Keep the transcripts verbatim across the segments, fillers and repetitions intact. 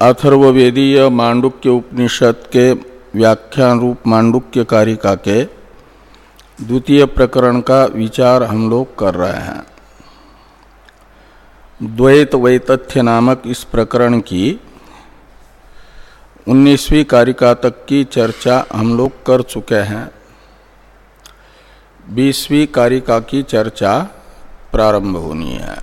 अथर्ववेदीय मांडुक्य उपनिषद के व्याख्यान रूप मांडुक्य कारिका के द्वितीय प्रकरण का विचार हम लोग कर रहे हैं। द्वैत वैतथ्य नामक इस प्रकरण की उन्नीसवीं कारिका तक की चर्चा हम लोग कर चुके हैं। बीसवीं कारिका की चर्चा प्रारंभ होनी है।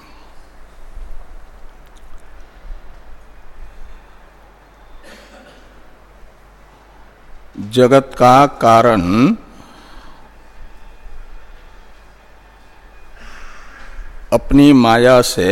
जगत का कारण अपनी माया से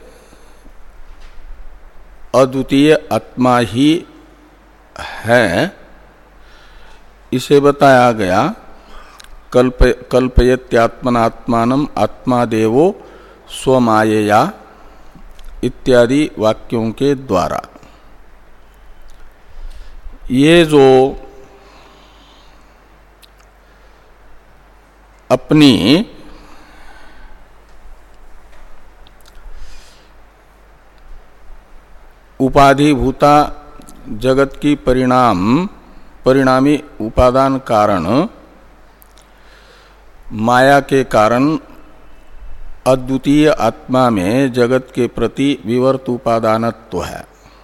अद्वितीय आत्मा ही है, इसे बताया गया। कल्प कल्पयत्यात्मनात्मानम् आत्मादेवो स्वमायया इत्यादि वाक्यों के द्वारा। ये जो अपनी उपाधिभूता जगत की परिणाम परिणामी उपादान कारण माया के कारण अद्वितीय आत्मा में जगत के प्रति विवर्त उपादानत्व है।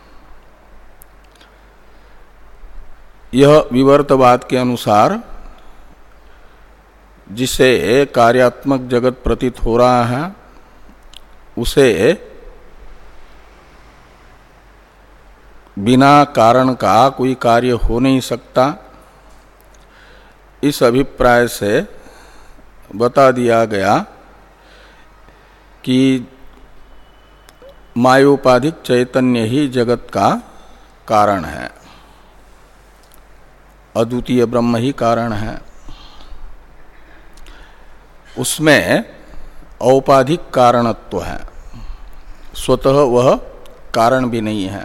यह विवर्तवाद के अनुसार जिसे कार्यात्मक जगत प्रतीत हो रहा है उसे बिना कारण का कोई कार्य हो नहीं सकता। इस अभिप्राय से बता दिया गया कि मायोपाधिक चैतन्य ही जगत का कारण है, अद्वितीय ब्रह्म ही कारण है। उसमें औपाधिक कारणत्व है, स्वतः वह कारण भी नहीं है।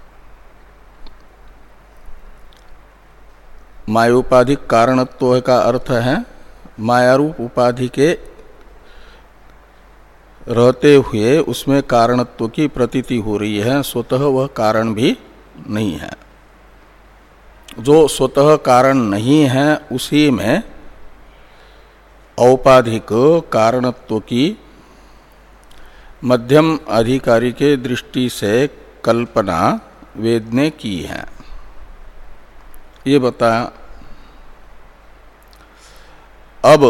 मायोपाधिक कारणत्व का अर्थ है मायारूप उपाधि के रहते हुए उसमें कारणत्व की प्रतीति हो रही है, स्वतः वह कारण भी नहीं है। जो स्वतः कारण नहीं है उसी में औपाधिक कारणत्व की मध्यम अधिकारी के दृष्टि से कल्पना वेद ने की है, ये बताया। अब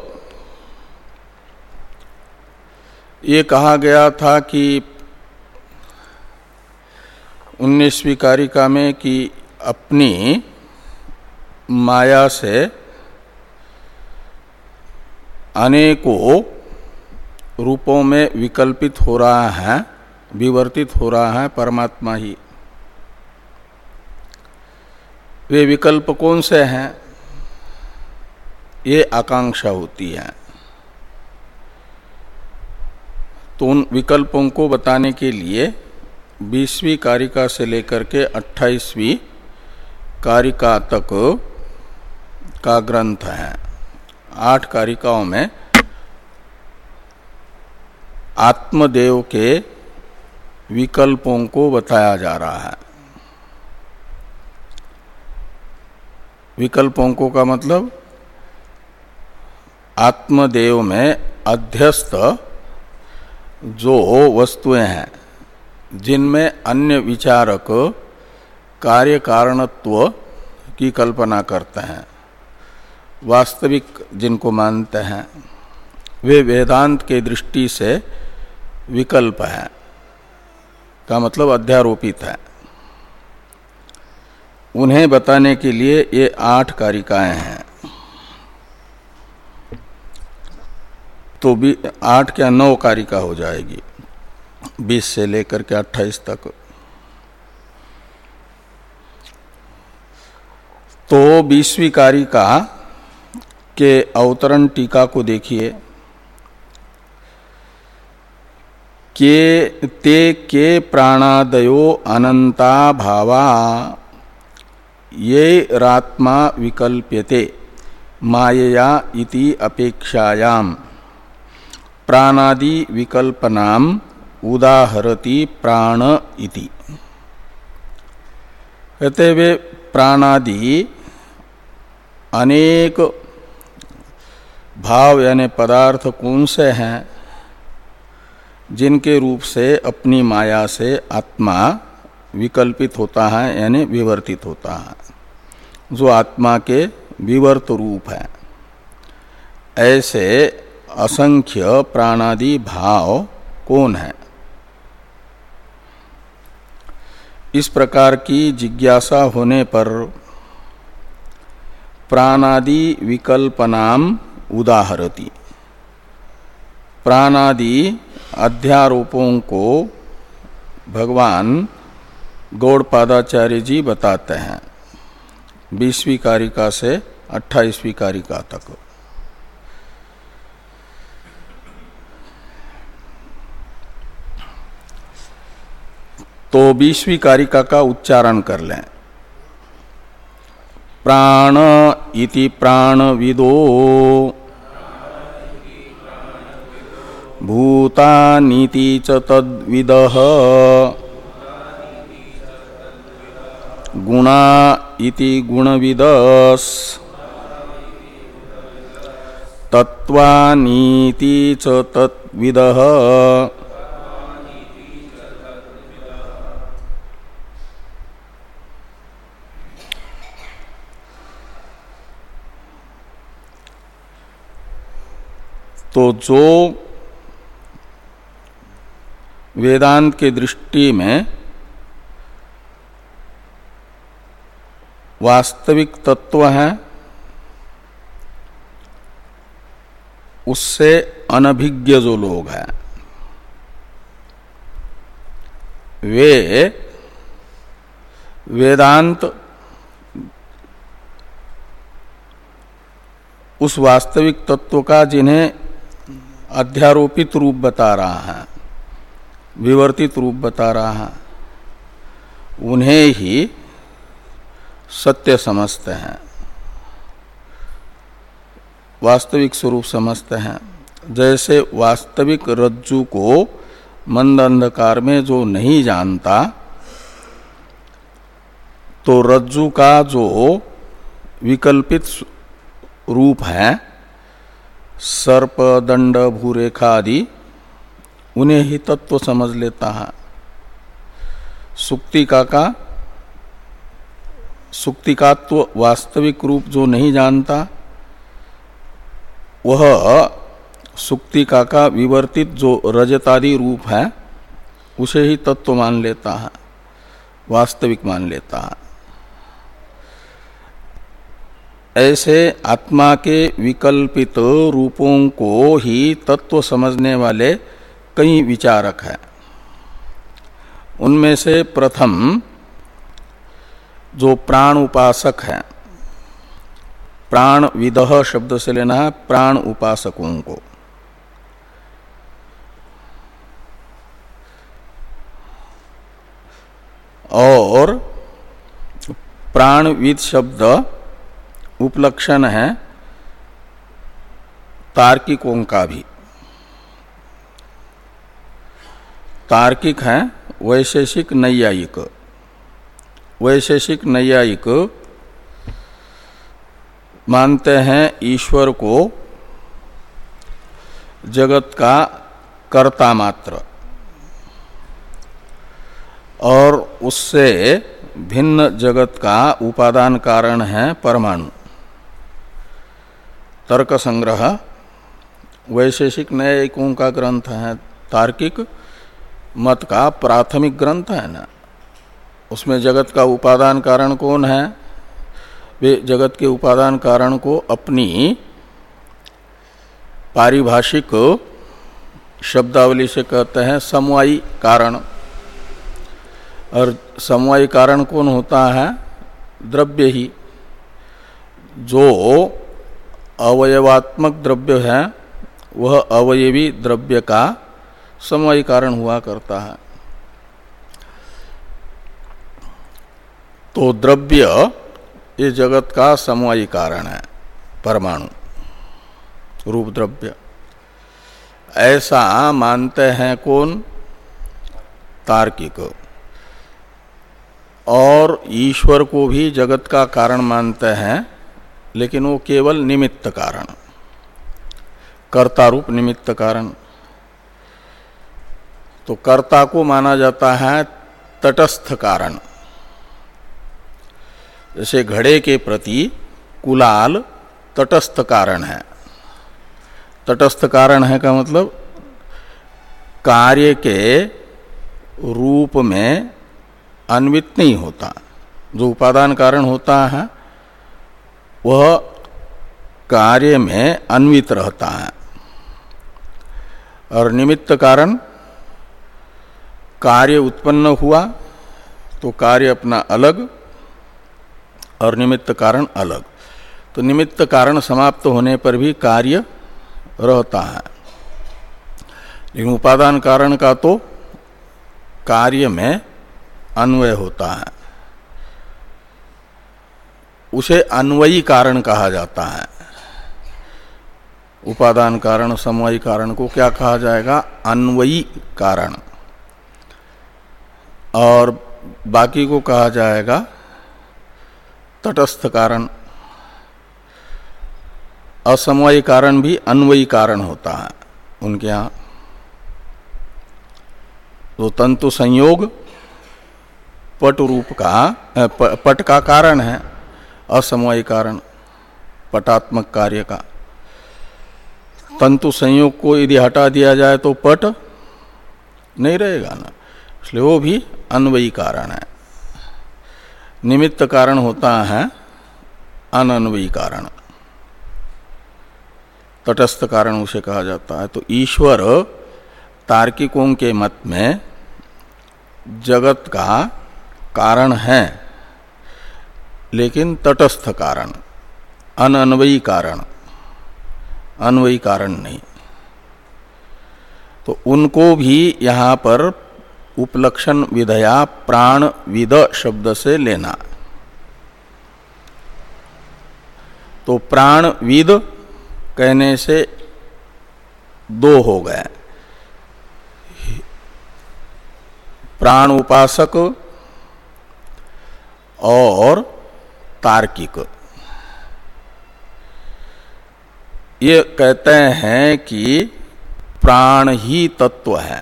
ये कहा गया था कि उन्नीसवीं कारिका में कि अपनी माया से अनेकों रूपों में विकल्पित हो रहा है, विवर्तित हो रहा है परमात्मा ही। वे विकल्प कौन से हैं, ये आकांक्षा होती है। तो उन विकल्पों को बताने के लिए बीसवीं कारिका से लेकर के अट्ठाईसवीं कारिका तक का ग्रंथ है। आठ कारिकाओं में आत्मदेव के विकल्पों को बताया जा रहा है। विकल्पों को का मतलब आत्मदेव में अध्यस्त जो वस्तुएं हैं जिनमें अन्य विचारक कार्य कारणत्व की कल्पना करते हैं, वास्तविक जिनको मानते हैं, वे वेदांत के दृष्टि से विकल्प है का मतलब अध्यारोपित है। उन्हें बताने के लिए ये आठ कारिकाएं हैं। तो भी आठ क्या नौ कारिका हो जाएगी, बीस से लेकर के अट्ठाईस तक। तो बीसवीं कारिका के अवतरण टीका को देखिए। के ते के प्राणादयो अनंता भावा ये रात्मा विकल्प्यते मायया इति अपेक्षायाम प्राणादि विकल्पनाम उदाहरति प्राण इति। कहते वे प्राणादि अनेक भाव यानी पदार्थ कौन से हैं जिनके रूप से अपनी माया से आत्मा विकल्पित होता है यानी विवर्तित होता है, जो आत्मा के विवर्त रूप है। ऐसे असंख्य प्राणादि भाव कौन है? इस प्रकार की जिज्ञासा होने पर प्राणादि विकल्पनाम उदाहरति, प्राणादि अध्यारोपों को भगवान गौड़पादाचार्य जी बताते हैं बीसवीं कारिका से अट्ठाईसवीं कारिका तक। तो बीसवीं कारिका का उच्चारण कर लें। प्राण इति प्राणविदो भूतानीति च तद्विदः गुणा इति गुणविदस् तत्वानीति च तत्विदः तो जो वेदांत के दृष्टि में वास्तविक तत्व है उससे अनभिज्ञ जो लोग हैं वे वेदांत उस वास्तविक तत्व का जिन्हें अध्यारोपित रूप बता रहा है, विवर्तित रूप बता रहा है, उन्हें ही सत्य समझते हैं, वास्तविक स्वरूप समझते हैं। जैसे वास्तविक रज्जु को मंद अंधकार में जो नहीं जानता, तो रज्जु का जो विकल्पित रूप है सर्प दंड भूरेखा आदि, उन्हें ही तत्व समझ लेता है। सुक्तिका का सुक्तिकात्व वास्तविक रूप जो नहीं जानता, वह सुक्तिका का विवर्तित जो रजतादि रूप है उसे ही तत्व मान लेता है, वास्तविक मान लेता है। ऐसे आत्मा के विकल्पित रूपों को ही तत्व समझने वाले कई विचारक हैं। उनमें से प्रथम जो प्राण उपासक हैं, प्राण विदह शब्द से लेना है प्राण उपासकों को। और प्राणविद शब्द उपलक्षण है तार्किकों का भी। तार्किक है वैशेषिक नैयायिक। वैशेषिक नैयायिक मानते हैं ईश्वर को जगत का कर्ता मात्र और उससे भिन्न जगत का उपादान कारण है परमाणु। तर्क संग्रह वैशेषिक न्यायिकों का ग्रंथ है, तार्किक मत का प्राथमिक ग्रंथ है ना। उसमें जगत का उपादान कारण कौन है? वे जगत के उपादान कारण को अपनी पारिभाषिक शब्दावली से कहते हैं समवायी कारण। और समवायी कारण कौन होता है? द्रव्य ही। जो अवयवात्मक द्रव्य है वह अवयवी द्रव्य का समवायी कारण हुआ करता है। तो द्रव्य ये जगत का समवायी कारण है, परमाणु रूप द्रव्य। ऐसा मानते हैं कौन? तार्किक। और ईश्वर को भी जगत का कारण मानते हैं, लेकिन वो केवल निमित्त कारण, कर्ता रूप निमित्त कारण। तो कर्ता को माना जाता है तटस्थ कारण। जैसे घड़े के प्रति कुलाल तटस्थ कारण है। तटस्थ कारण है का मतलब कार्य के रूप में अन्वित नहीं होता। जो उपादान कारण होता है वह कार्य में अन्वित रहता है, और निमित्त कारण कार्य उत्पन्न हुआ तो कार्य अपना अलग और निमित्त कारण अलग। तो निमित्त कारण समाप्त होने पर भी कार्य रहता है, लेकिन उपादान कारण का तो कार्य में अन्वय होता है। उसे अन्वयी कारण कहा जाता है। उपादान कारण समवायी कारण को क्या कहा जाएगा? अन्वयी कारण। और बाकी को कहा जाएगा तटस्थ कारण। असमवायी कारण भी अन्वयी कारण होता है उनके यहाँ। तो तंतु संयोग पट रूप का पट का कारण है, असमवायी कारण पटात्मक कार्य का। तंतु संयोग को यदि हटा दिया जाए तो पट नहीं रहेगा ना, इसलिए वो भी अन्वयी कारण है। निमित्त कारण होता है अनन्वयी कारण, तटस्थ कारण उसे कहा जाता है। तो ईश्वर तार्किकों के मत में जगत का कारण है, लेकिन तटस्थ कारण, अनन्वयी कारण, अन्वयी कारण नहीं। तो उनको भी यहाँ पर उपलक्षण विधया प्राण विद शब्द से लेना। तो प्राण विद कहने से दो हो गए, प्राण उपासक और तार्किक। ये कहते हैं कि प्राण ही तत्व है,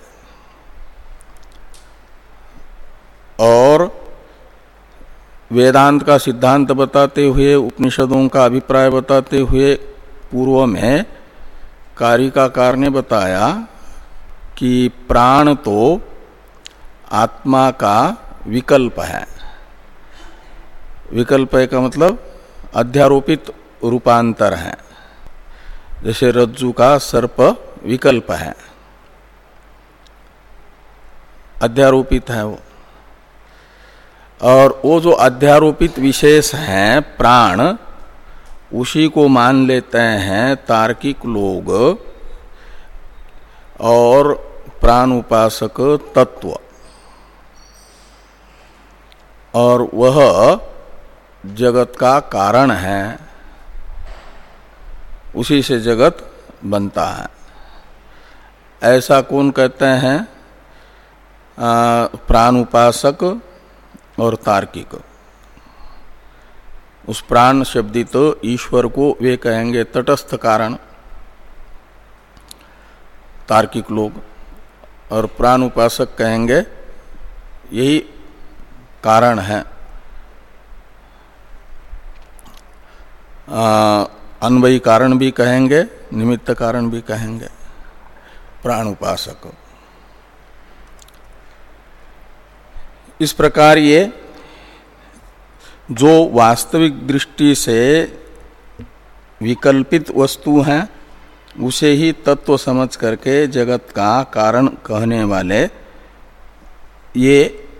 और वेदांत का सिद्धांत बताते हुए, उपनिषदों का अभिप्राय बताते हुए पूर्व में कारिकाकार ने बताया कि प्राण तो आत्मा का विकल्प है। विकल्प है का मतलब अध्यारोपित रूपांतर है। जैसे रज्जु का सर्प विकल्प है, अध्यारोपित है वो। और वो जो अध्यारोपित विशेष हैं प्राण, उसी को मान लेते हैं तार्किक लोग और प्राण उपासक तत्व, और वह जगत का कारण है, उसी से जगत बनता है। ऐसा कौन कहते हैं? प्राण उपासक और तार्किक। उस प्राण शब्दित तो ईश्वर को वे कहेंगे तटस्थ कारण, तार्किक लोग, और प्राण उपासक कहेंगे यही कारण है। अन्वयी कारण भी कहेंगे, निमित्त कारण भी कहेंगे प्राण उपासक। इस प्रकार ये जो वास्तविक दृष्टि से विकल्पित वस्तु हैं उसे ही तत्व समझ करके जगत का कारण कहने वाले ये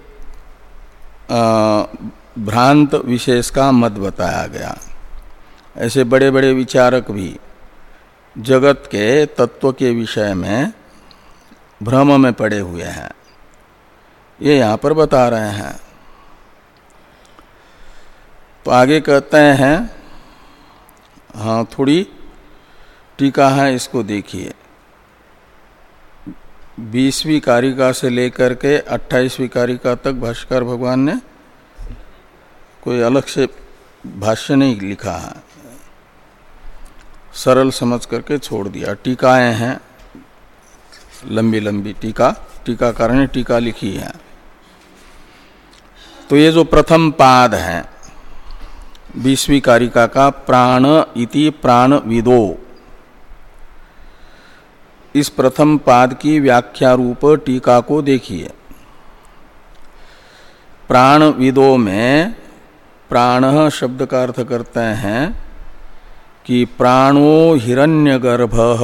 भ्रांत विशेष का मत बताया गया। ऐसे बड़े बड़े विचारक भी जगत के तत्व के विषय में भ्रम में पड़े हुए हैं, ये यहाँ पर बता रहे हैं। तो आगे कहते हैं, हाँ थोड़ी टीका है, इसको देखिए। बीसवीं कारिका से लेकर के अट्ठाईसवीं कारिका तक भाष्यकार भगवान ने कोई अलग से भाष्य नहीं लिखा है, सरल समझ करके छोड़ दिया। टीकाएं हैं लंबी लंबी टीका, टीकाकार ने टीका लिखी है। तो ये जो प्रथम पाद है बीसवीं कारिका का, प्राण इति प्राण विदो, इस प्रथम पाद की व्याख्या रूप टीका को देखिए। प्राण विदो में प्राण शब्द का अर्थ करते हैं कि प्राणो हिरण्यगर्भः,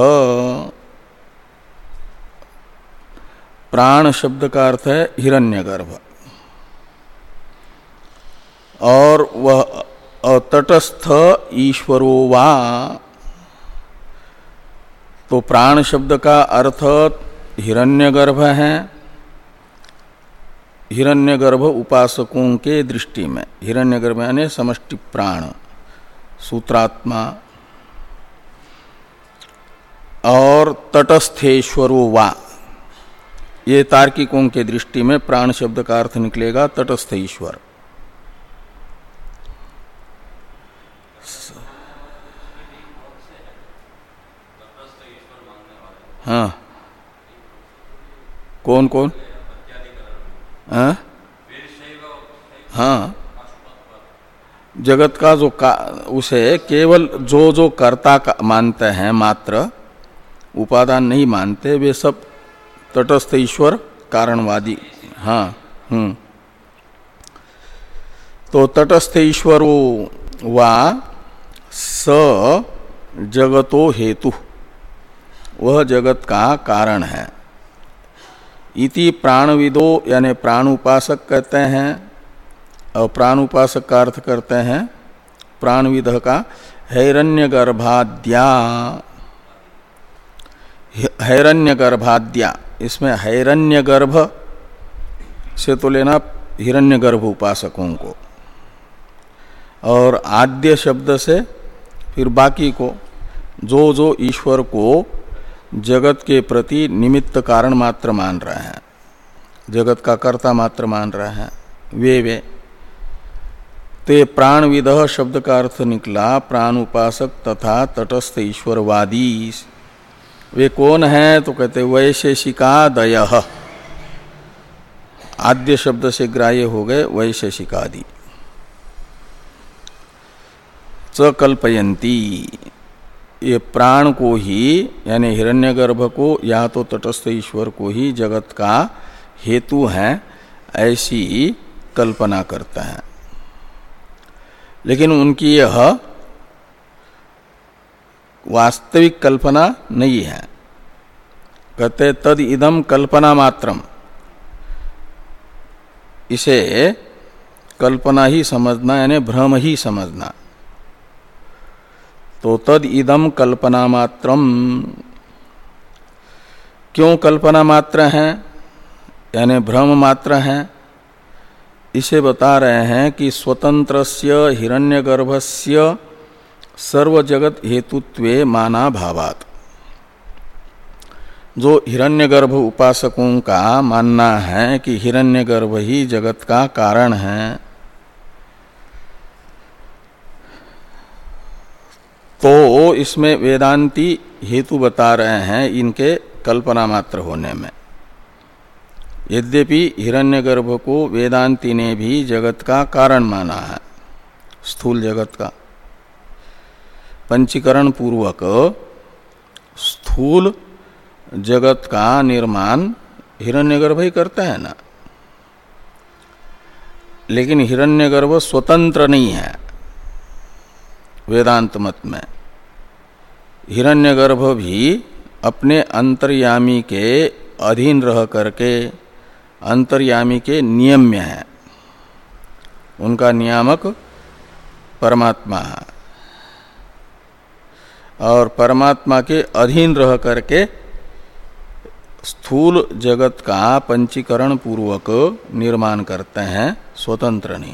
प्राण शब्द का अर्थ है हिरण्यगर्भ, और वह तटस्थ ईश्वरो वा, तो प्राण शब्द का अर्थ हिरण्यगर्भ है। हिरण्यगर्भ उपासकों के दृष्टि में, हिरण्यगर्भ यानी समष्टि प्राण, सूत्रात्मा, और तटस्थेश्वरो वा, ये तार्किकों के दृष्टि में प्राण शब्द का अर्थ निकलेगा तटस्थ ईश्वर। हाँ, कौन कौन? हाँ, हाँ, जगत का जो का, उसे केवल जो जो कर्ता का मानते हैं मात्र, उपादान नहीं मानते, वे सब तटस्थ ईश्वर कारणवादी। हाँ, हम्म, तो तटस्थ ईश्वरो वा स जगतो हेतु, वह जगत का कारण है। इति प्राणविदो यानी प्राण उपासक कहते हैं, और प्राण उपासक का अर्थ करते हैं प्राणविद का हैरण्यगर्भाद्या, हैरण्यगर्भाद्या, इसमें हैरण्यगर्भ से तो लेना हिरण्यगर्भ उपासकों को, और आद्य शब्द से फिर बाकी को, जो जो ईश्वर को जगत के प्रति निमित्त कारण मात्र मान रहे हैं, जगत का कर्ता मात्र मान रहे हैं, वे वे ते प्राणविदः शब्द का अर्थ निकला प्राण उपासक तथा तटस्थ ईश्वरवादी। वे कौन हैं? तो कहते वैशेषिकादयः, आद्य शब्द से ग्राह्य हो गए वैशेषिकादि। च कल्पयन्ति, ये प्राण को ही यानी हिरण्यगर्भ को या तो तटस्थ ईश्वर को ही जगत का हेतु है, ऐसी कल्पना करता है। लेकिन उनकी यह वास्तविक कल्पना नहीं है। कहते तद इदम कल्पना मात्रम, इसे कल्पना ही समझना यानी भ्रम ही समझना। तो तद इदम कल्पना मात्रम, क्यों कल्पना मात्र है यानी भ्रम मात्र है? इसे बता रहे हैं कि स्वतंत्रस्य हिरण्यगर्भस्य सर्वजगत हेतुत्वे माना भावात्, जो हिरण्यगर्भ उपासकों का मानना है कि हिरण्यगर्भ ही जगत का कारण है, तो इसमें वेदांती हेतु बता रहे हैं इनके कल्पना मात्र होने में। यद्यपि हिरण्यगर्भ को वेदांती ने भी जगत का कारण माना है, स्थूल जगत का, पंचीकरण पूर्वक स्थूल जगत का निर्माण हिरण्यगर्भ ही करता है ना। लेकिन हिरण्यगर्भ स्वतंत्र नहीं है वेदांत मत में। हिरण्यगर्भ भी अपने अंतर्यामी के अधीन रह करके अंतर्यामी के नियम्य है, उनका नियामक परमात्मा है, और परमात्मा के अधीन रह करके स्थूल जगत का पंचीकरण पूर्वक निर्माण करते हैं, स्वतंत्र नहीं,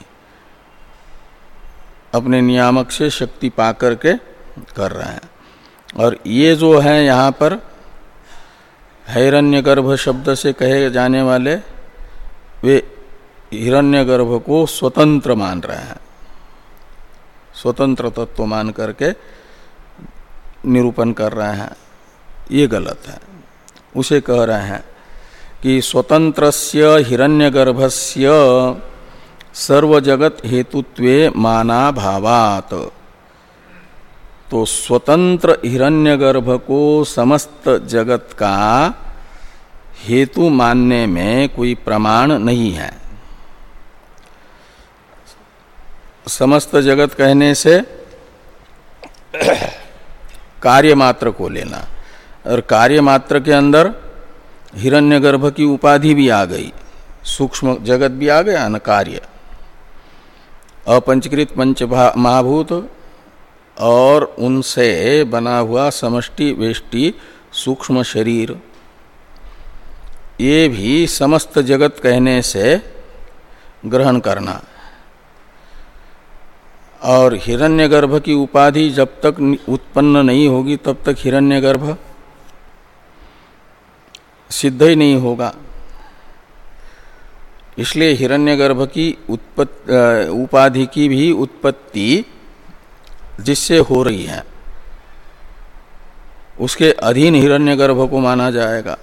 अपने नियामक से शक्ति पाकर के कर रहे हैं। और ये जो है यहाँ पर हिरण्यगर्भ शब्द से कहे जाने वाले, वे हिरण्यगर्भ को स्वतंत्र मान रहे हैं, स्वतंत्र तत्व मान करके निरूपण कर रहे हैं, ये गलत है। उसे कह रहे हैं कि स्वतंत्रस्य हिरण्यगर्भस्य सर्वजगत हेतुत्वे मानाभावात्, तो स्वतंत्र हिरण्यगर्भ को समस्त जगत का हेतु मानने में कोई प्रमाण नहीं है। समस्त जगत कहने से कार्य मात्र को लेना, और कार्य मात्र के अंदर हिरण्यगर्भ की उपाधि भी आ गई, सूक्ष्म जगत भी आ गया न, कार्य अपंचकृत पंच महाभूत और उनसे बना हुआ समष्टि वेष्टि सूक्ष्म शरीर, ये भी समस्त जगत कहने से ग्रहण करना। और हिरण्यगर्भ की उपाधि जब तक उत्पन्न नहीं होगी तब तक हिरण्यगर्भ सिद्ध ही नहीं होगा। इसलिए हिरण्यगर्भ की उत्पत्ति उपाधि की भी उत्पत्ति जिससे हो रही है उसके अधीन हिरण्यगर्भ को माना जाएगा।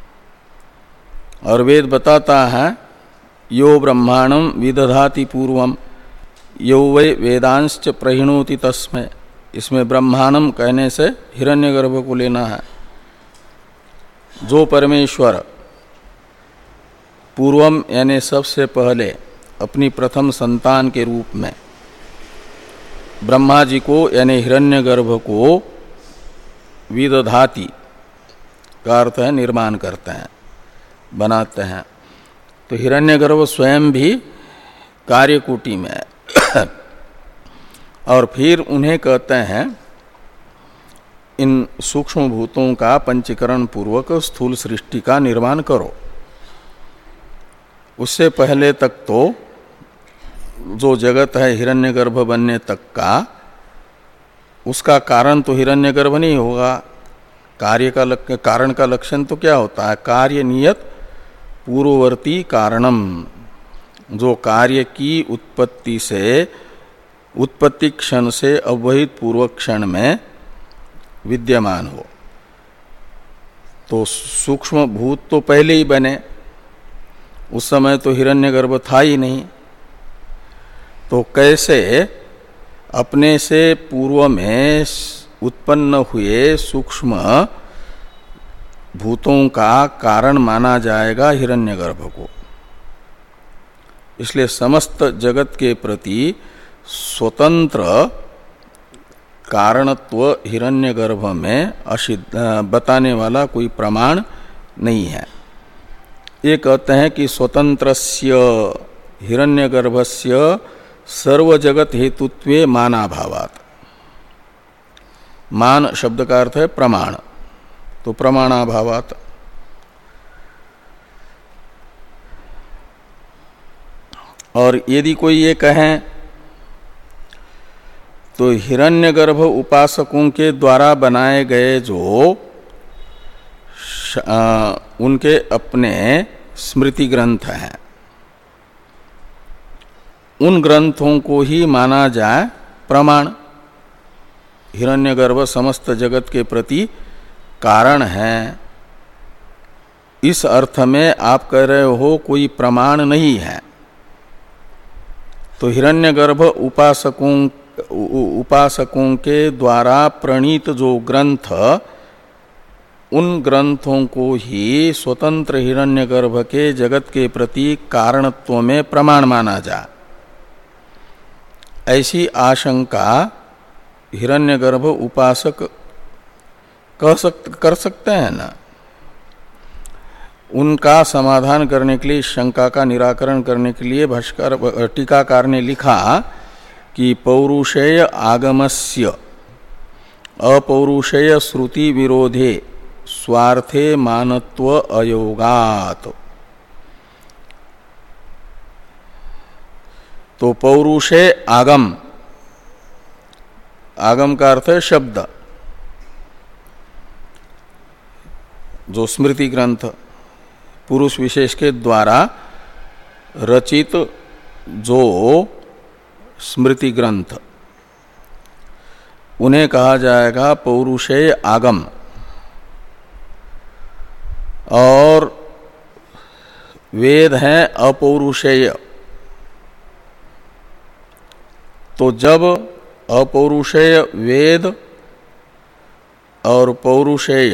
और वेद बताता है यो ब्रह्मांडं विदधाति पूर्वम यो वै वेदांश्च प्रहिणोति तस्मै, इसमें ब्रह्मांडं कहने से हिरण्यगर्भ को लेना है। जो परमेश्वर पूर्वम यानी सबसे पहले अपनी प्रथम संतान के रूप में ब्रह्मा जी को यानी हिरण्यगर्भ को विदधाति का अर्थ है निर्माण करते हैं, बनाते हैं। तो हिरण्यगर्भ स्वयं भी कार्यकोटि में है और फिर उन्हें कहते हैं इन सूक्ष्म भूतों का पंचीकरण पूर्वक स्थूल सृष्टि का निर्माण करो। उससे पहले तक तो जो जगत है हिरण्यगर्भ बनने तक का, उसका कारण तो हिरण्यगर्भ नहीं होगा। कार्य का लक, कारण का लक्षण तो क्या होता है? कार्य नियत पूर्ववर्ती कारणम, जो कार्य की उत्पत्ति से उत्पत्ति क्षण से अवहित पूर्व क्षण में विद्यमान हो। तो सूक्ष्म भूत तो पहले ही बने, उस समय तो हिरण्यगर्भ था ही नहीं। तो कैसे अपने से पूर्व में उत्पन्न हुए सूक्ष्म भूतों का कारण माना जाएगा हिरण्यगर्भ को? इसलिए समस्त जगत के प्रति स्वतंत्र कारणत्व हिरण्यगर्भ में असिद्ध बताने वाला कोई प्रमाण नहीं है। ये कहते हैं कि स्वतंत्रस्य हिरण्यगर्भस्य सर्वजगत हेतुत्वे मानाभावात्। मान शब्द का अर्थ है प्रमाण, तो प्रमाणाभावात्। और यदि कोई ये कहें तो हिरण्यगर्भ उपासकों के द्वारा बनाए गए जो आ, उनके अपने स्मृति ग्रंथ हैं, उन ग्रंथों को ही माना जाए प्रमाण। हिरण्यगर्भ समस्त जगत के प्रति कारण है, इस अर्थ में आप कह रहे हो कोई प्रमाण नहीं है। तो हिरण्यगर्भ उपासकों उपासकों के द्वारा प्रणीत जो ग्रंथ, उन ग्रंथों को ही स्वतंत्र हिरण्यगर्भ के जगत के प्रति कारणत्व में प्रमाण माना जा, ऐसी आशंका हिरण्यगर्भ उपासक कह सक, कर सकते हैं ना। उनका समाधान करने के लिए, शंका का निराकरण करने के लिए भाष्कर टीकाकार ने लिखा कि पौरुषेय आगमस्य अपौरुषेय श्रुति विरोधे स्वार्थे मानत्व अयोगात। तो पौरुषे आगम, आगम का अर्थ है शब्द, जो स्मृति ग्रंथ पुरुष विशेष के द्वारा रचित जो स्मृति ग्रंथ, उन्हें कहा जाएगा पौरुषेय आगम। और वेद हैं अपौरुषेय। तो जब अपौरुषेय वेद और पौरुषेय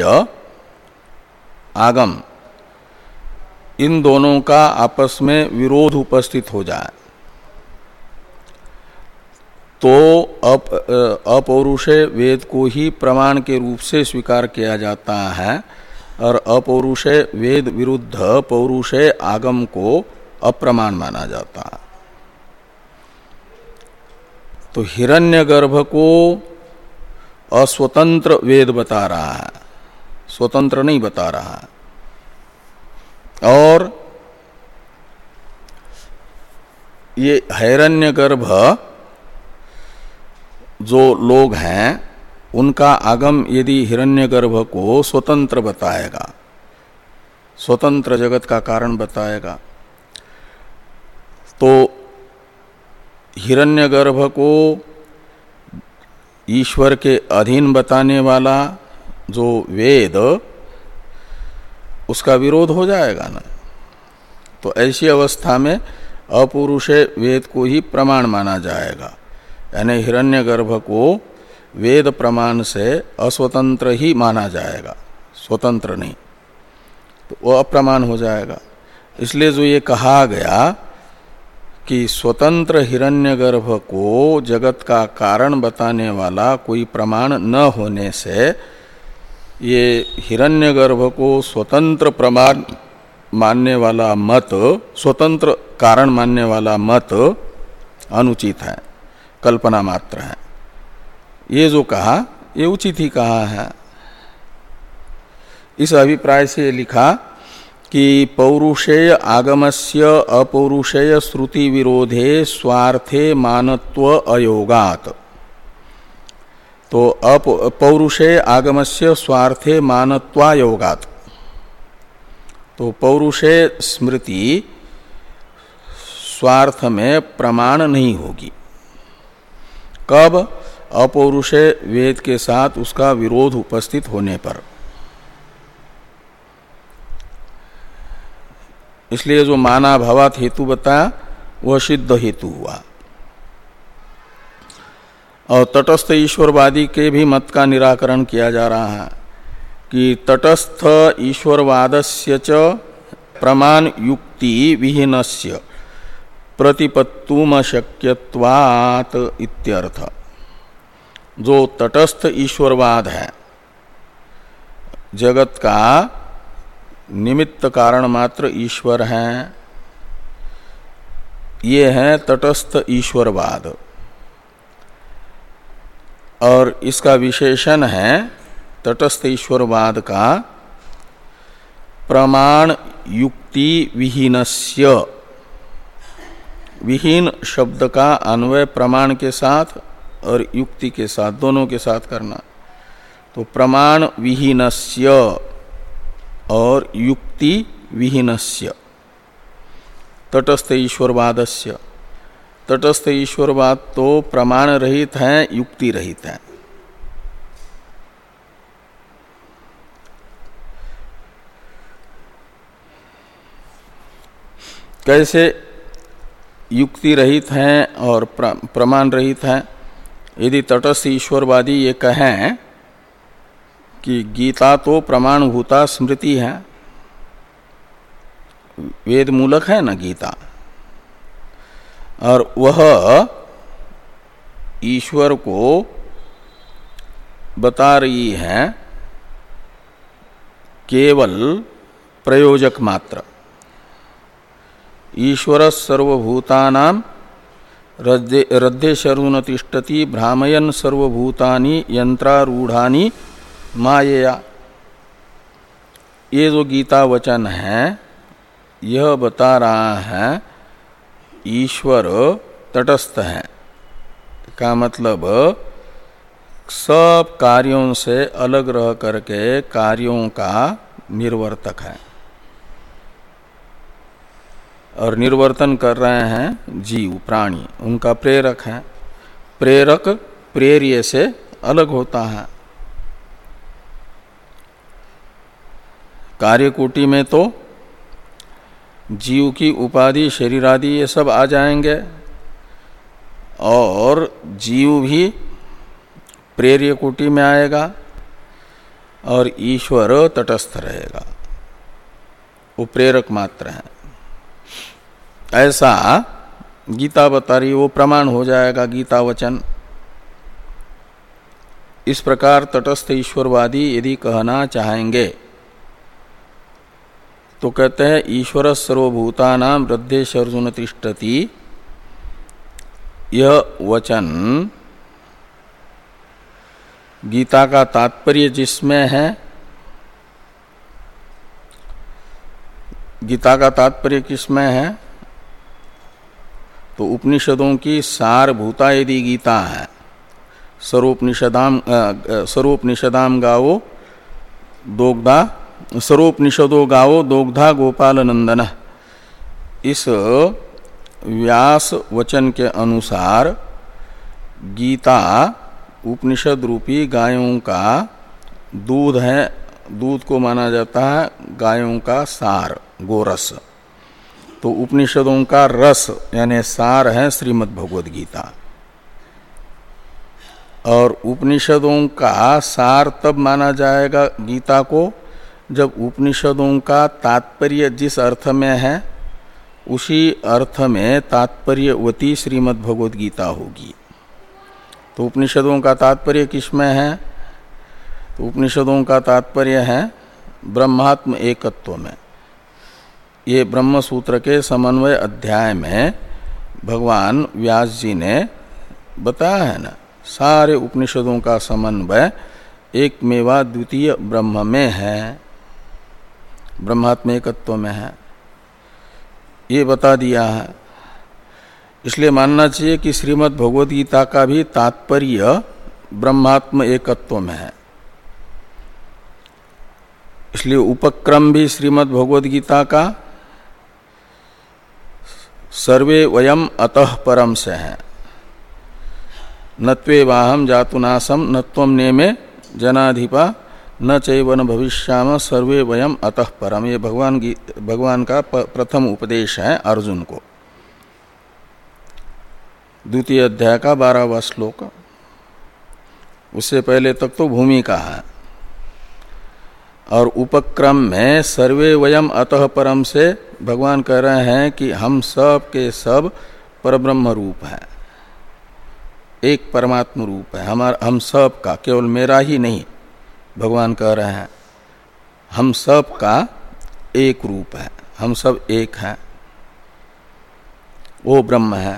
आगम इन दोनों का आपस में विरोध उपस्थित हो जाए तो अप अपौरुषेय वेद को ही प्रमाण के रूप से स्वीकार किया जाता है और अपौरुषेय वेद विरुद्ध पौरुषेय आगम को अप्रमाण माना जाता है। तो हिरण्यगर्भ को अस्वतंत्र वेद बता रहा है, स्वतंत्र नहीं बता रहा है। और ये हिरण्यगर्भ जो लोग हैं उनका आगम यदि हिरण्यगर्भ को स्वतंत्र बताएगा, स्वतंत्र जगत का कारण बताएगा, तो हिरण्यगर्भ को ईश्वर के अधीन बताने वाला जो वेद उसका विरोध हो जाएगा ना। तो ऐसी अवस्था में अपौरुषेय वेद को ही प्रमाण माना जाएगा, यानी हिरण्यगर्भ को वेद प्रमाण से अस्वतंत्र ही माना जाएगा, स्वतंत्र नहीं, तो वो अप्रमाण हो जाएगा। इसलिए जो ये कहा गया कि स्वतंत्र हिरण्यगर्भ को जगत का कारण बताने वाला कोई प्रमाण न होने से ये हिरण्यगर्भ को स्वतंत्र प्रमाण मानने वाला मत, स्वतंत्र कारण मानने वाला मत अनुचित है, कल्पना मात्र है। ये जो कहा ये उचित ही कहा है। इस अभिप्राय से लिखा कि पौरुषेय आगमस्य अपौरुषेय श्रुति विरोधे स्वार्थे मानत्व अयोगात्। तो अप पौरुषेय आगमस्य स्वार्थे मानत्वायोगात्, तो पौरुषेय स्मृति स्वार्थ में प्रमाण नहीं होगी। कब? अपौरुषेय वेद के साथ उसका विरोध उपस्थित होने पर। इसलिए जो माना भवात हेतु बताया वह सिद्ध हेतु हुआ। और तटस्थ ईश्वरवादी के भी मत का निराकरण किया जा रहा है कि तटस्थ ईश्वरवादस्य च प्रमाण युक्ति विहीनस्य प्रतिपत्तुम शक्यत्वात् इत्यर्थ। जो तटस्थ ईश्वरवाद है, जगत का निमित्त कारण मात्र ईश्वर हैं, ये है तटस्थ ईश्वरवाद। और इसका विशेषण है तटस्थ ईश्वरवाद का प्रमाण युक्ति विहीनस्य। विहीन शब्द का अन्वय प्रमाण के साथ और युक्ति के साथ, दोनों के साथ करना। तो प्रमाण विहीनस्य और युक्ति विहीनस्य तटस्थ ईश्वरवादस्य। तटस्थ ईश्वरवाद तो प्रमाण रहित है, युक्ति रहित है। कैसे युक्ति रहित हैं और प्रमाण रहित हैं? यदि तटस्थ ईश्वरवादी ये कहें कि गीता तो प्रमाणभूता स्मृति है, वेद मूलक है ना गीता, और वह ईश्वर को बता रही है केवल प्रयोजक मात्र। ईश्वर सर्वभूतानां रद्धे शरुन तिष्ठति भ्रामयन् सर्वभूतानि यंत्रारूढ़ानि मायया। ये जो गीता वचन है यह बता रहा है ईश्वर तटस्थ है, का मतलब सब कार्यों से अलग रह करके कार्यों का निर्वर्तक है और निर्वर्तन कर रहे हैं जीव प्राणी, उनका प्रेरक है। प्रेरक प्रेर्य से अलग होता है। कार्यकोटि में तो जीव की उपाधि शरीर आदि ये सब आ जाएंगे और जीव भी प्रेर्य कोटि में आएगा और ईश्वर तटस्थ रहेगा, वो प्रेरक मात्र है। ऐसा गीता बता रही, वो प्रमाण हो जाएगा गीता वचन। इस प्रकार तटस्थ ईश्वरवादी यदि कहना चाहेंगे तो कहते हैं ईश्वर सर्वभूतानां हृद्देश अर्जुन तिष्ठति, यह वचन गीता का तात्पर्य जिसमें है, गीता का तात्पर्य किसमें है, तो उपनिषदों की सारभूता यदि गीता है, सर्वोपनिषदाम सर्वोपनिषदाम गावो दोग्धा सर्वोपनिषदो गावो दोग्धा गोपाल नंदन, इस व्यास वचन के अनुसार गीता उपनिषद रूपी गायों का दूध है, दूध को माना जाता है गायों का सार, गोरस। तो उपनिषदों का रस यानी सार है श्रीमद् भगवद गीता। और उपनिषदों का सार तब माना जाएगा गीता को जब उपनिषदों का तात्पर्य जिस अर्थ में है उसी अर्थ में तात्पर्यवती श्रीमद् भगवद गीता होगी। तो उपनिषदों का तात्पर्य किसमें है, तो उपनिषदों का तात्पर्य है ब्रह्मात्म एकत्व में। ये ब्रह्म सूत्र के समन्वय अध्याय में भगवान व्यास जी ने बताया है ना, सारे उपनिषदों का समन्वय एक मेवा द्वितीय ब्रह्म में है, ब्रह्मात्म एकत्व में है, ये बता दिया है। इसलिए मानना चाहिए कि श्रीमद् भगवद गीता का भी तात्पर्य ब्रह्मात्म एकत्व में है। इसलिए उपक्रम भी श्रीमद् भगवद गीता का सर्वे वयम अतः परम से है। नत्वे वाहम जातुनासम नत्वम नेमे जनाधिपा न चैवन भविष्याम सर्वे वयम अतः परम, ये भगवान भगवान का प्रथम उपदेश है अर्जुन को, द्वितीय अध्याय का बारहवां श्लोक। उससे पहले तक तो भूमिका है। और उपक्रम में सर्वे वयम अतः परम से भगवान कह रहे हैं कि हम सब के सब परब्रह्म रूप है, एक परमात्म रूप है हमारा, हम सब का, केवल मेरा ही नहीं, भगवान कह रहे हैं हम सब का एक रूप है, हम सब एक हैं, वो ब्रह्म है।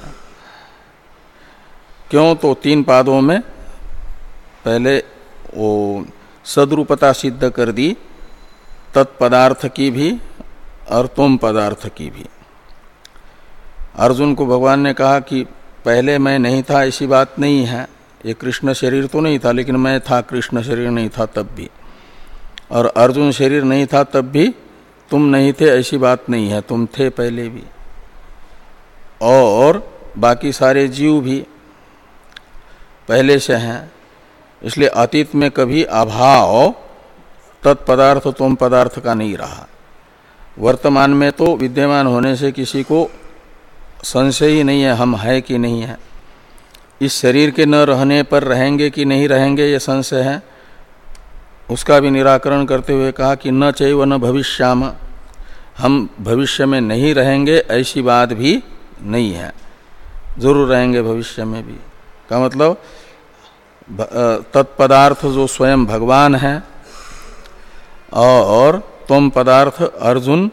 क्यों, तो तीन पादों में पहले वो सद्रूपता सिद्ध कर दी, तत्पदार्थ की भी और तुम पदार्थ की भी। अर्जुन को भगवान ने कहा कि पहले मैं नहीं था, ऐसी बात नहीं है, ये कृष्ण शरीर तो नहीं था लेकिन मैं था, कृष्ण शरीर नहीं था तब भी, और अर्जुन शरीर नहीं था तब भी तुम नहीं थे, ऐसी बात नहीं है, तुम थे पहले भी, और बाकी सारे जीव भी पहले से हैं। इसलिए अतीत में कभी अभाव तत्पदार्थ तुम पदार्थ का नहीं रहा। वर्तमान में तो विद्यमान होने से किसी को संशय ही नहीं है हम है कि नहीं है। इस शरीर के न रहने पर रहेंगे कि नहीं रहेंगे ये संशय है, उसका भी निराकरण करते हुए कहा कि न चैव न भविष्याम, हम भविष्य में नहीं रहेंगे ऐसी बात भी नहीं है, जरूर रहेंगे भविष्य में भी। का मतलब तत्पदार्थ जो स्वयं भगवान है और तुम पदार्थ अर्जुन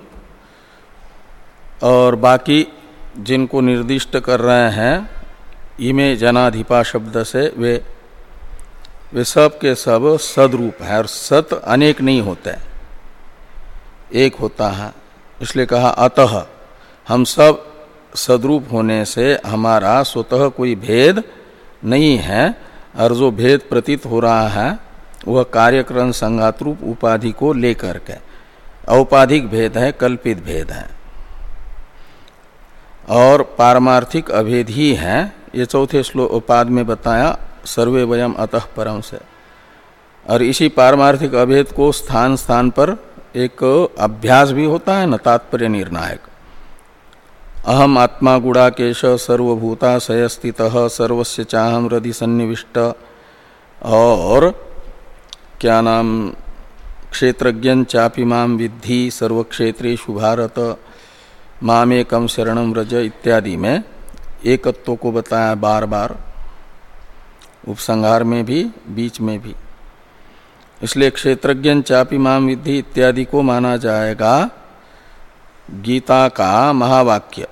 और बाकी जिनको निर्दिष्ट कर रहे हैं इमे जनाधिपा शब्द से, वे वे सब के सब सदरूप है, और सत अनेक नहीं होते, एक होता है। इसलिए कहा अतः, हम सब सदरूप होने से हमारा स्वतः कोई भेद नहीं है, और जो भेद प्रतीत हो रहा है वह कार्यक्रम संघात रूप उपाधि को लेकर के औपाधिक भेद है, कल्पित भेद है, और पारमार्थिक अभेद ही है। ये चौथे श्लोक पाद में बताया सर्वे वयम अतः परम से। और इसी पारमार्थिक अभेद को स्थान स्थान पर एक अभ्यास भी होता है न, तात्पर्य निर्णायक। अहम आत्मा गुड़ाकेश सर्वभूता सयस्थितः सर्वस्य चाहम हृदि सन्निविष्ट, और क्या नाम क्षेत्रज्ञं चापि माम विद्धि सर्वक्षेत्रेषु भारत मामेकं शरणं व्रज इत्यादि में एकत्व को बताया बार बार, उपसंहार में भी बीच में भी। इसलिए क्षेत्रज्ञं चापि माम विद्धि इत्यादि को माना जाएगा गीता का महावाक्य,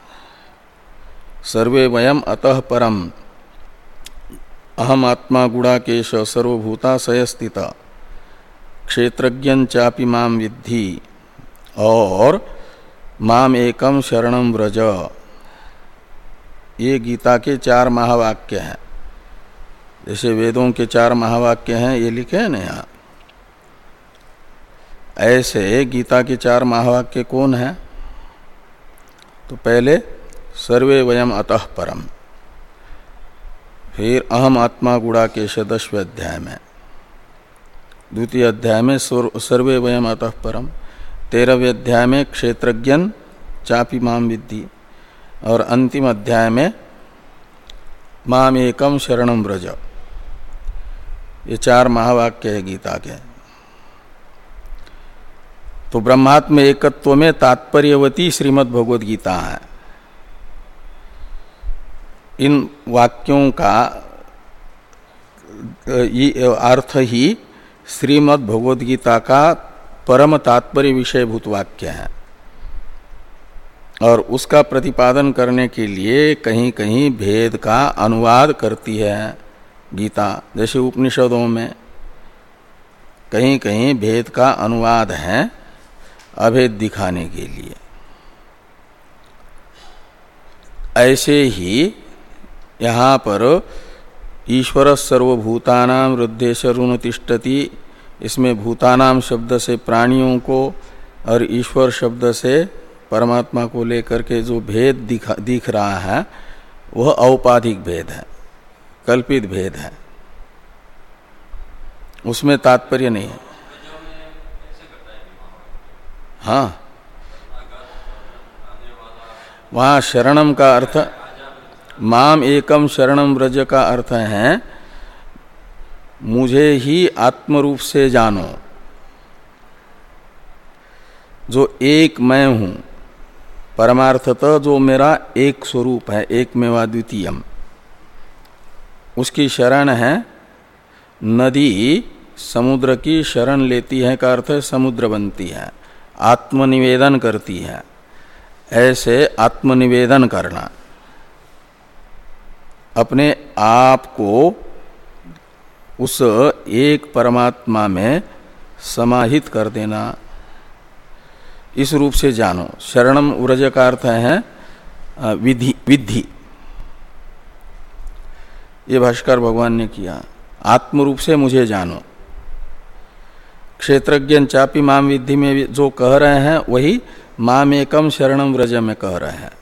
सर्वे वयम अतः परम अहम आत्मा गुड़ाकेश सर्वभूता सयस्थिता क्षेत्रज्ञं चापि माम विद्धि और माम एकम शरणम व्रज। ये गीता के चार महावाक्य हैं। जैसे वेदों के चार महावाक्य हैं ये लिखे हैं ना यहाँ, ऐसे गीता के चार महावाक्य कौन है? तो पहले सर्वे वयम अतः परम, फिर अहम आत्मा गुड़ाकेश दसवें अध्याय में, द्वितीय अध्याय में सर्वे वयम अतः परम, तेरहवें अध्याय में क्षेत्रज्ञं चापि माम विद्धि, और अंतिम अध्याय में माम एकम शरणम व्रज। ये चार महावाक्य है गीता के। तो ब्रह्मात्म एकत्व में तात्पर्यवती श्रीमद् भगवद गीता है। इन वाक्यों का ये अर्थ ही श्रीमद् भगवद गीता का परम तात्पर्य विषयभूत वाक्य है, और उसका प्रतिपादन करने के लिए कहीं कहीं भेद का अनुवाद करती है गीता। जैसे उपनिषदों में कहीं कहीं भेद का अनुवाद है अभेद दिखाने के लिए, ऐसे ही यहाँ पर ईश्वर सर्वभूतानां हृदयेषु तिष्ठति, इसमें भूतानाम शब्द से प्राणियों को और ईश्वर शब्द से परमात्मा को लेकर के जो भेद दिख, दिख रहा है वह औपाधिक भेद है, कल्पित भेद है, उसमें तात्पर्य नहीं है। हाँ, वहाँ शरणम का अर्थ, माम एकम शरणम व्रज का अर्थ है मुझे ही आत्मरूप से जानो, जो एक मैं हूं, परमार्थतः जो मेरा एक स्वरूप है, एक मेवा द्वितीयम, उसकी शरण है। नदी समुद्र की शरण लेती है का अर्थ है समुद्र बनती है, आत्मनिवेदन करती है। ऐसे आत्मनिवेदन करना, अपने आप को उस एक परमात्मा में समाहित कर देना, इस रूप से जानो। शरणम व्रज का अर्थ है विधि विधि, ये भाष्कर भगवान ने किया, आत्मरूप से मुझे जानो। क्षेत्रज्ञ चापि माम विद्धि में जो कह रहे हैं वही माम एकम शरणम व्रज में कह रहे हैं,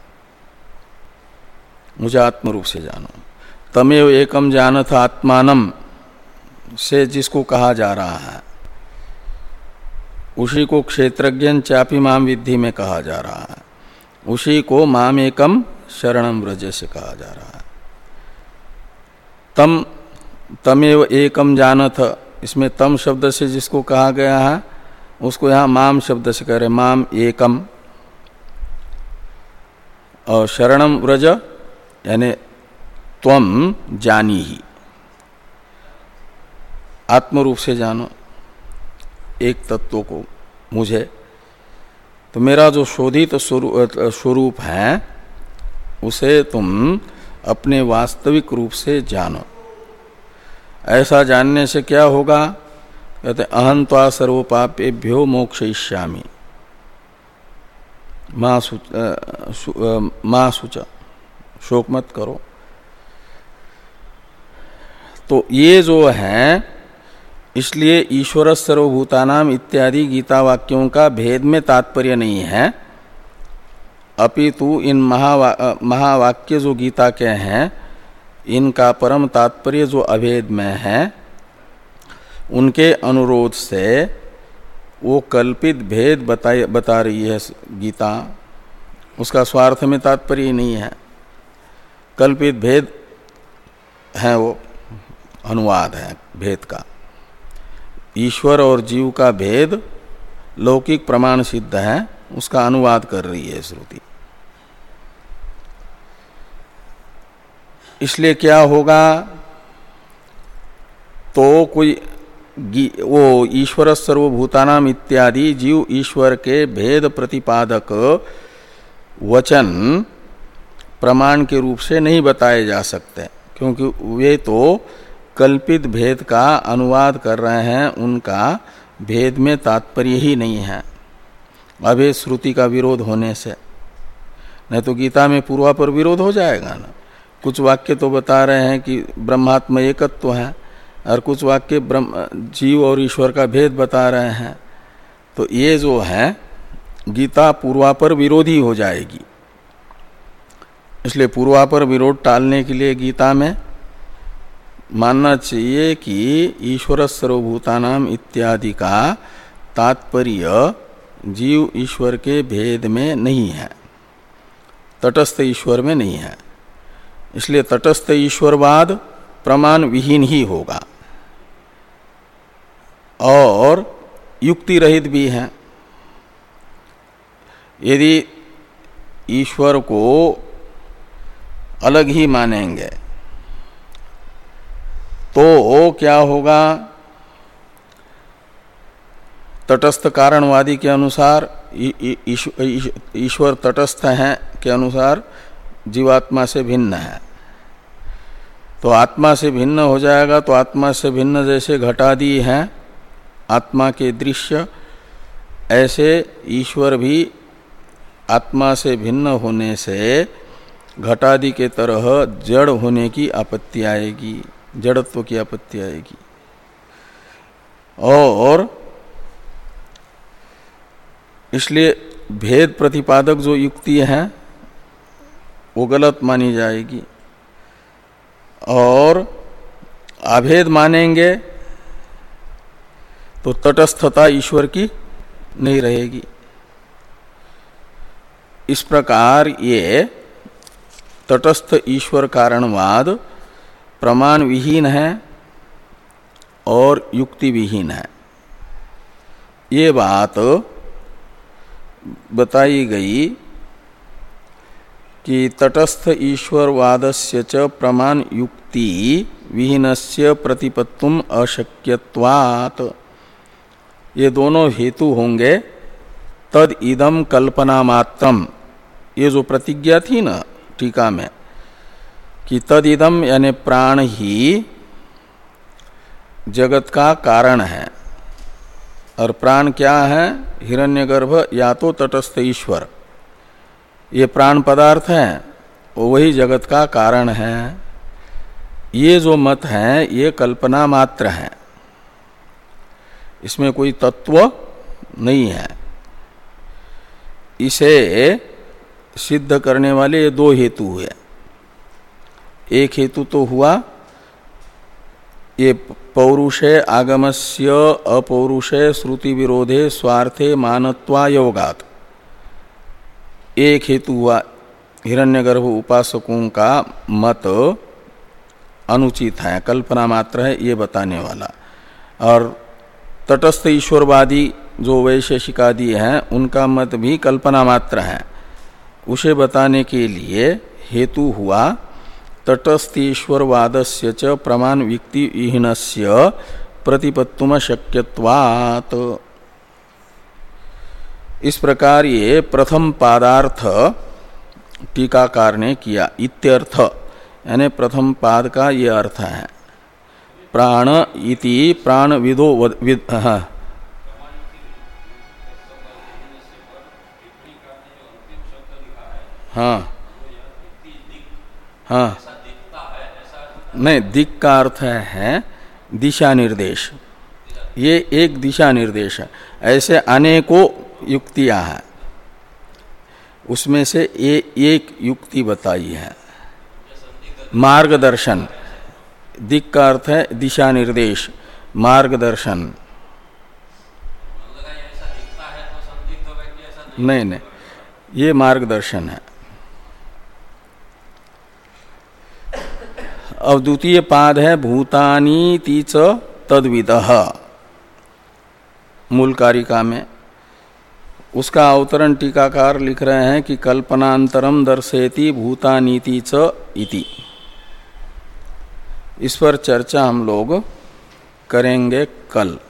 मुझे आत्मरूप से जानो। तमेव एकम जानथ आत्मानम से जिसको कहा जा रहा है उसी को क्षेत्रज्ञ चापि माम विद्धि में कहा जा रहा है, उसी को माम एकम शरणम व्रज से कहा जा रहा है। तम तमेव एकम जानथ, इसमें तम शब्द से जिसको कहा गया है उसको यहाँ माम शब्द से कह रहे, माम एकम। और शरणम व्रज यानी त्वम जानी ही, आत्मरूप से जानो एक तत्व को, मुझे। तो मेरा जो शोधित स्वरूप है उसे तुम अपने वास्तविक रूप से जानो। ऐसा जानने से क्या होगा? कहते अहं त्वा सर्व पापेभ्यो मोक्षयिष्यामि मां सुच मां सुच, शोक मत करो। तो ये जो है, इसलिए ईश्वर सर्वभूतानाम इत्यादि गीता वाक्यों का भेद में तात्पर्य नहीं है, अपितु इन महावा, महावाक्य जो गीता के हैं इनका परम तात्पर्य जो अभेद में है, उनके अनुरोध से वो कल्पित भेद बता बता रही है गीता। उसका स्वार्थ में तात्पर्य नहीं है, कल्पित भेद है, वो अनुवाद है भेद का। ईश्वर और जीव का भेद लौकिक प्रमाण सिद्ध है, उसका अनुवाद कर रही है श्रुति। इसलिए क्या होगा, तो कोई वो ईश्वर सर्वभूतानाम इत्यादि जीव ईश्वर के भेद प्रतिपादक वचन प्रमाण के रूप से नहीं बताए जा सकते, क्योंकि वे तो कल्पित भेद का अनुवाद कर रहे हैं, उनका भेद में तात्पर्य ही नहीं है अभेद श्रुति का विरोध होने से। नहीं तो गीता में पूर्वापर विरोध हो जाएगा ना। कुछ वाक्य तो बता रहे हैं कि ब्रह्मात्म एकत्व है, और कुछ वाक्य ब्रह्म जीव और ईश्वर का भेद बता रहे हैं, तो ये जो है गीता पूर्वापर विरोधी हो जाएगी। इसलिए पूर्वापर विरोध टालने के लिए गीता में मानना चाहिए कि ईश्वर सर्वभूतानाम इत्यादि का तात्पर्य जीव ईश्वर के भेद में नहीं है, तटस्थ ईश्वर में नहीं है। इसलिए तटस्थ ईश्वरवाद प्रमाण विहीन ही होगा और युक्ति रहित भी है। यदि ईश्वर को अलग ही मानेंगे तो क्या होगा, तटस्थ कारणवादी के अनुसार ईश्वर तटस्थ है के अनुसार जीवात्मा से भिन्न है, तो आत्मा से भिन्न हो जाएगा। तो आत्मा से भिन्न जैसे घटादि हैं आत्मा के दृश्य, ऐसे ईश्वर भी आत्मा से भिन्न होने से घटादि के तरह जड़ होने की आपत्ति आएगी, जड़त्व की आपत्ति आएगी। और इसलिए भेद प्रतिपादक जो युक्ति है वो गलत मानी जाएगी, और अभेद मानेंगे तो तटस्थता ईश्वर की नहीं रहेगी। इस प्रकार ये तटस्थ ईश्वर कारणवाद प्रमाण विहीन है और युक्ति विहीन है। ये बात बताई गई कि तटस्थ ईश्वरवादस्य च प्रमाण युक्ति विहीनस्य प्रतिपत्तुम अशक्यत्वात्। ये दोनों हेतु होंगे तद इदम कल्पना मात्रम। ये जो प्रतिज्ञा थी ना टीका में कि तद इदम यानी प्राण ही जगत का कारण है, और प्राण क्या है, हिरण्यगर्भ या तो तटस्थ ईश्वर, ये प्राण पदार्थ है, वही जगत का कारण है। ये जो मत है ये कल्पना मात्र है, इसमें कोई तत्व नहीं है। इसे सिद्ध करने वाले ये दो हेतु हुए। एक हेतु तो हुआ ये पौरुषे आगमस्य अपौरुषे श्रुति विरोधे स्वार्थे मानत्वायोगात्। एक हेतु हुआ हिरण्यगर्भ उपासकों का मत अनुचित है, कल्पना मात्र है, ये बताने वाला। और तटस्थ ईश्वरवादी जो वैशेषिकादि हैं उनका मत भी कल्पना मात्र है, उसे बताने के लिए हेतु हुआ तटस्थ ईश्वरवादस्य च प्रमाण युक्ति विहीनस्य प्रतिपत्तुम शक्यत्वात्। इस प्रकार ये प्रथम पादार्थ टीकाकार ने किया। इत्यर्थ यानी प्रथम पाद का ये अर्थ है। प्राण इति प्राण विदो विद, हाँ, हाँ हाँ नहीं, दिक् का अर्थ है दिशा निर्देश। ये एक दिशा निर्देश है। ऐसे अनेकों युक्तियां हैं, उसमें से ये एक युक्ति बताई है। मार्गदर्शन, दिक् का अर्थ है दिशा निर्देश, मार्गदर्शन। नहीं नहीं, ये मार्गदर्शन है। अब द्वितीय पाद है भूतानी तीच तद्विदः, मूल कारिका में। उसका अवतरण टीकाकार लिख रहे हैं कि कल्पनांतरम दर्शयति भूतानीति च इति। इस पर चर्चा हम लोग करेंगे कल।